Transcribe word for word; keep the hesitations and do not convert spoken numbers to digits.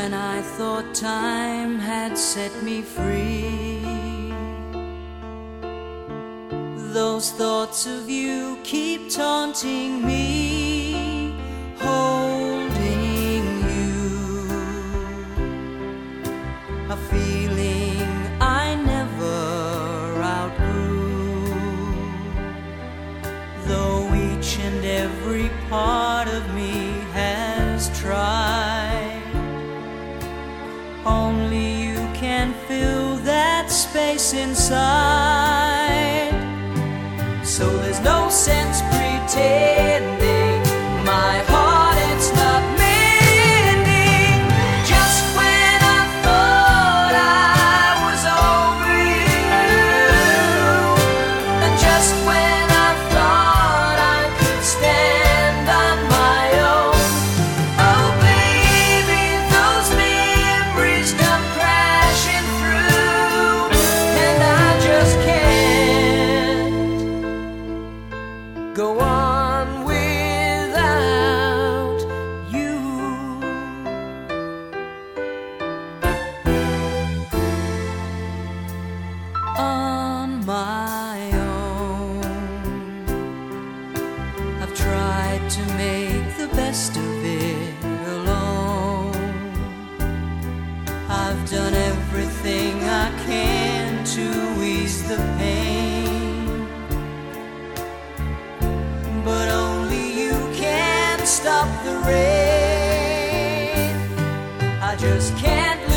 when I thought time had set me free. Those thoughts of you keep taunting me, holding you, a feeling I never outgrew. Though each and every part of me has tried, only you can fill that space inside. So there's no sense pretending my heart, it's not mending. Just when I thought I was over you, and just when I thought I could stand on my own, oh baby, those memories come crashing through, and I just can't go on without you. On my own, I've tried to make the best of it alone. I've done everything I can to ease the pain, but only you can stop the rain. I just can't